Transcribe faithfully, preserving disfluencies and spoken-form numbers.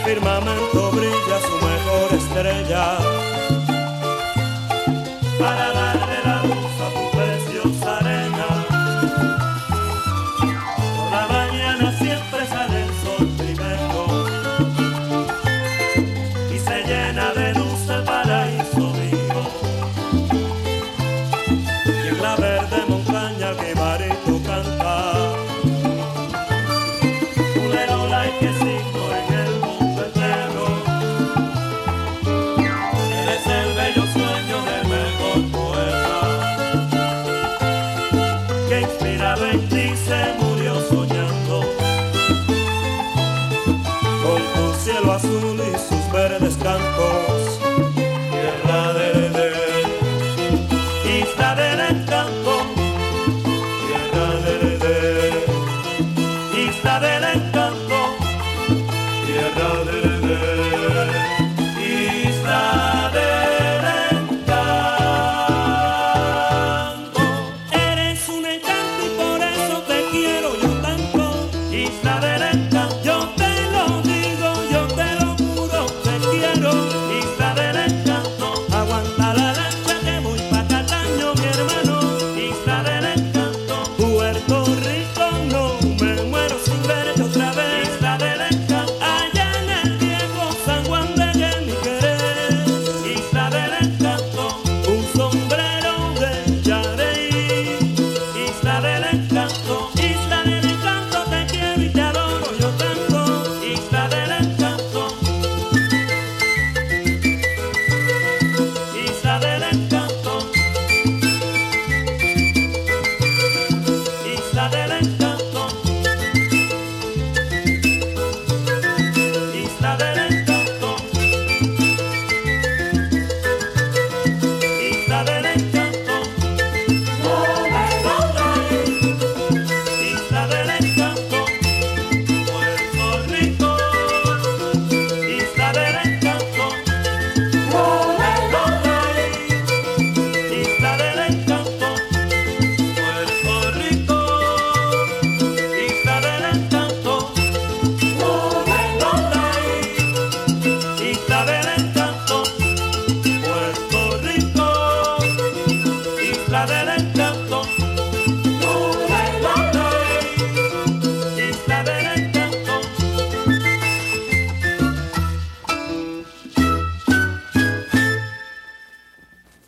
firmamento brilla su mejor estrella para darle la luz a tu preciosa arena. Por la mañana siempre sale el sol primero y se llena de luz el paraíso mío. Y en la verde montaña el jibarito canta Ulerola y que signo en el mundo entero. Eres el bello sueño del mejor poeta que inspirado en ti se murió soñando con tu cielo azul y sus verdes campos, tierra del Edén, isla del encanto, tierra del Edén, isla del encanto, tierra del Edén.